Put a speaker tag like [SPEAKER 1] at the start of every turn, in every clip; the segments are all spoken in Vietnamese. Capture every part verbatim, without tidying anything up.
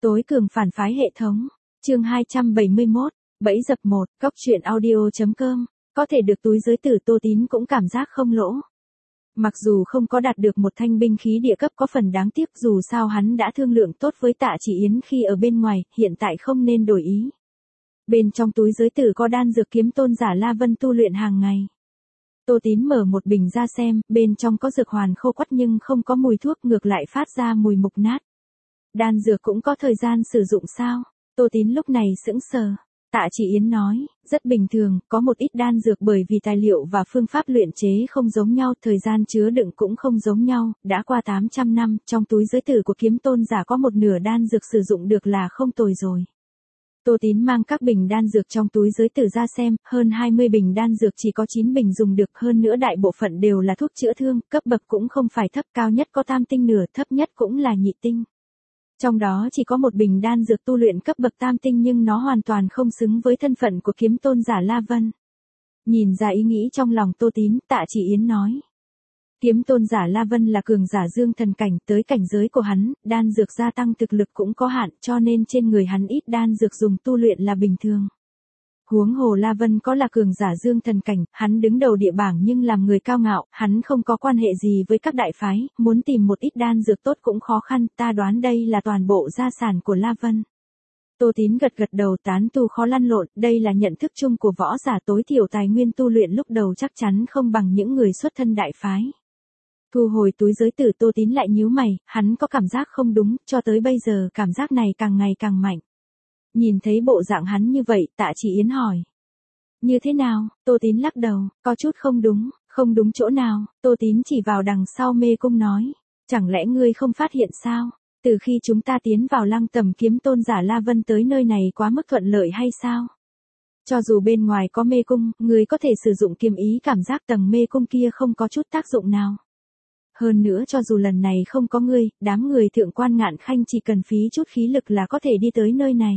[SPEAKER 1] Tối cường phản phái hệ thống. Chương hai trăm bảy mươi mốt, bẫy dập một, cóc truyện audio.com. Có thể được túi giới tử Tô Tín cũng cảm giác không lỗ. Mặc dù không có đạt được một thanh binh khí địa cấp có phần đáng tiếc, dù sao hắn đã thương lượng tốt với Tạ Chỉ Yến khi ở bên ngoài, hiện tại không nên đổi ý. Bên trong túi giới tử có đan dược kiếm tôn giả La Vân tu luyện hàng ngày. Tô Tín mở một bình ra xem, bên trong có dược hoàn khô quắt nhưng không có mùi thuốc, ngược lại phát ra mùi mục nát. Đan dược cũng có thời gian sử dụng sao? Tô Tín lúc này sững sờ. Tạ Chỉ Yến nói, rất bình thường, có một ít đan dược bởi vì tài liệu và phương pháp luyện chế không giống nhau, thời gian chứa đựng cũng không giống nhau, đã qua tám trăm năm, trong túi giới tử của kiếm tôn giả có một nửa đan dược sử dụng được là không tồi rồi. Tô Tín mang các bình đan dược trong túi giới tử ra xem, hơn hai mươi bình đan dược chỉ có chín bình dùng được, hơn nữa đại bộ phận đều là thuốc chữa thương, cấp bậc cũng không phải thấp, cao nhất có tam tinh nửa, thấp nhất cũng là nhị tinh. Trong đó chỉ có một bình đan dược tu luyện cấp bậc tam tinh nhưng nó hoàn toàn không xứng với thân phận của kiếm tôn giả La Vân. Nhìn ra ý nghĩ trong lòng Tô Tín, Tạ Chỉ Yến nói. Kiếm tôn giả La Vân là cường giả dương thần cảnh, tới cảnh giới của hắn, đan dược gia tăng thực lực cũng có hạn, cho nên trên người hắn ít đan dược dùng tu luyện là bình thường. Huống hồ La Vân có là cường giả dương thần cảnh, hắn đứng đầu địa bảng nhưng làm người cao ngạo, hắn không có quan hệ gì với các đại phái, muốn tìm một ít đan dược tốt cũng khó khăn, ta đoán đây là toàn bộ gia sản của La Vân. Tô Tín gật gật đầu, tán tu khó lăn lộn, đây là nhận thức chung của võ giả, tối thiểu tài nguyên tu luyện lúc đầu chắc chắn không bằng những người xuất thân đại phái. Thu hồi túi giới tử, Tô Tín lại nhíu mày, hắn có cảm giác không đúng, cho tới bây giờ cảm giác này càng ngày càng mạnh. Nhìn thấy bộ dạng hắn như vậy, Tạ Chỉ Yến hỏi. Như thế nào? Tô Tín lắc đầu, có chút không đúng, không đúng chỗ nào? Tô Tín chỉ vào đằng sau mê cung nói. Chẳng lẽ ngươi không phát hiện sao? Từ khi chúng ta tiến vào Lăng Tầm, kiếm tôn giả La Vân tới nơi này quá mức thuận lợi hay sao? Cho dù bên ngoài có mê cung, ngươi có thể sử dụng kiếm ý, cảm giác tầng mê cung kia không có chút tác dụng nào. Hơn nữa cho dù lần này không có ngươi, đám người thượng quan Ngạn Khanh chỉ cần phí chút khí lực là có thể đi tới nơi này.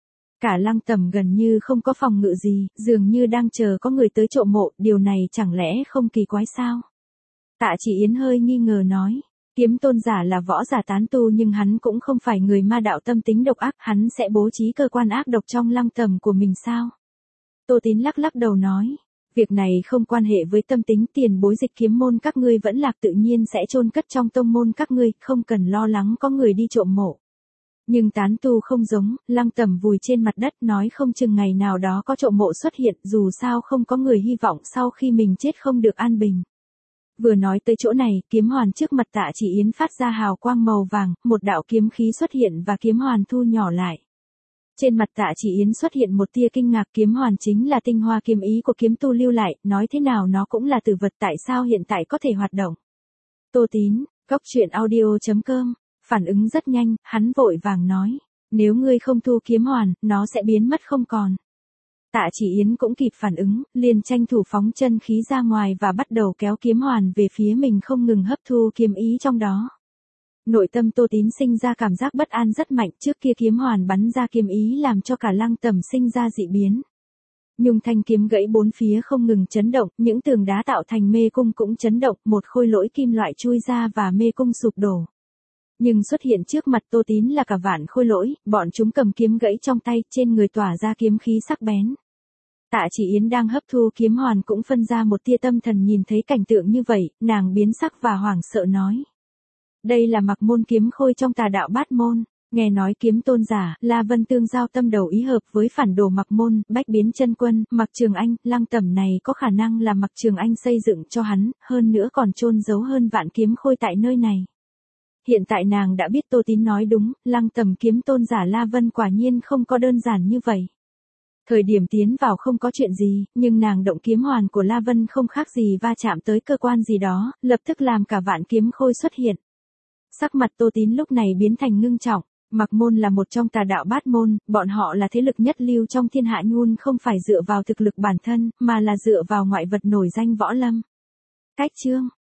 [SPEAKER 1] Cả Lăng Tầm gần như không có phòng ngự gì, dường như đang chờ có người tới trộm mộ, điều này chẳng lẽ không kỳ quái sao? Tạ Chỉ Yến hơi nghi ngờ nói, kiếm tôn giả là võ giả tán tu nhưng hắn cũng không phải người ma đạo tâm tính độc ác, hắn sẽ bố trí cơ quan ác độc trong Lăng Tầm của mình sao? Tô Tín lắc lắc đầu nói, việc này không quan hệ với tâm tính, tiền bối Dịch Kiếm môn các ngươi vẫn lạc tự nhiên sẽ chôn cất trong tông môn các ngươi, không cần lo lắng có người đi trộm mộ. Nhưng tán tu không giống, Lăng Tầm vùi trên mặt đất, nói không chừng ngày nào đó có trộm mộ xuất hiện, dù sao không có người hy vọng sau khi mình chết không được an bình. Vừa nói tới chỗ này, kiếm hoàn trước mặt Tạ Chỉ Yến phát ra hào quang màu vàng, một đạo kiếm khí xuất hiện và kiếm hoàn thu nhỏ lại. Trên mặt Tạ Chỉ Yến xuất hiện một tia kinh ngạc, kiếm hoàn chính là tinh hoa kiếm ý của kiếm tu lưu lại, nói thế nào nó cũng là tử vật, tại sao hiện tại có thể hoạt động? Tô Tín, cóc truyện audio.com. Phản ứng rất nhanh, hắn vội vàng nói, nếu ngươi không thu kiếm hoàn, nó sẽ biến mất không còn. Tạ Chỉ Yến cũng kịp phản ứng, liền tranh thủ phóng chân khí ra ngoài và bắt đầu kéo kiếm hoàn về phía mình, không ngừng hấp thu kiếm ý trong đó. Nội tâm Tô Tín sinh ra cảm giác bất an rất mạnh, trước kia kiếm hoàn bắn ra kiếm ý làm cho cả Lăng Tầm sinh ra dị biến. Nhung thanh kiếm gãy bốn phía không ngừng chấn động, những tường đá tạo thành mê cung cũng chấn động, một khôi lỗi kim loại chui ra và mê cung sụp đổ. Nhưng xuất hiện trước mặt Tô Tín là cả vạn khôi lỗi, bọn chúng cầm kiếm gãy trong tay, trên người tỏa ra kiếm khí sắc bén. Tạ Chỉ Yến đang hấp thu kiếm hoàn cũng phân ra một tia tâm thần, nhìn thấy cảnh tượng như vậy, nàng biến sắc và hoảng sợ nói. Đây là Mặc Môn kiếm khôi trong Tà đạo Bát môn, nghe nói kiếm tôn giả, La Vân tương giao tâm đầu ý hợp với phản đồ Mặc Môn, bách biến chân quân, Mặc Trường Anh, Lăng Tầm này có khả năng là Mặc Trường Anh xây dựng cho hắn, hơn nữa còn chôn giấu hơn vạn kiếm khôi tại nơi này. Hiện tại nàng đã biết Tô Tín nói đúng, Lăng Tầm kiếm tôn giả La Vân quả nhiên không có đơn giản như vậy. Thời điểm tiến vào không có chuyện gì, nhưng nàng động kiếm hoàn của La Vân không khác gì va chạm tới cơ quan gì đó, lập tức làm cả vạn kiếm khôi xuất hiện. Sắc mặt Tô Tín lúc này biến thành ngưng trọng, Mặc Môn là một trong Tà đạo Bát môn, bọn họ là thế lực nhất lưu trong thiên hạ, nhun không phải dựa vào thực lực bản thân, mà là dựa vào ngoại vật nổi danh võ lâm. Cách chương